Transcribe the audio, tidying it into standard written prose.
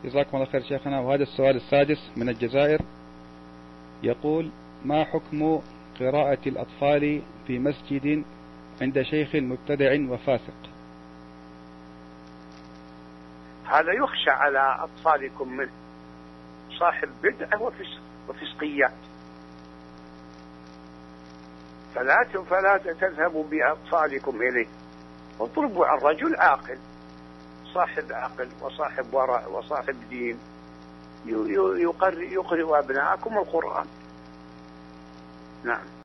جزاكم الله خير شيخنا. وهذا السؤال السادس من الجزائر يقول: ما حكم قراءة الأطفال في مسجد عند شيخ مبتدع وفاسق؟ هذا يخشى على أطفالكم منه، صاحب بدعة وفسقيات، فلا تذهبوا بأطفالكم إليه، واضربوا عن رجل عاقل، صاحب عقل وصاحب ورع وصاحب دين يقرئ أبناءكم القرآن. نعم.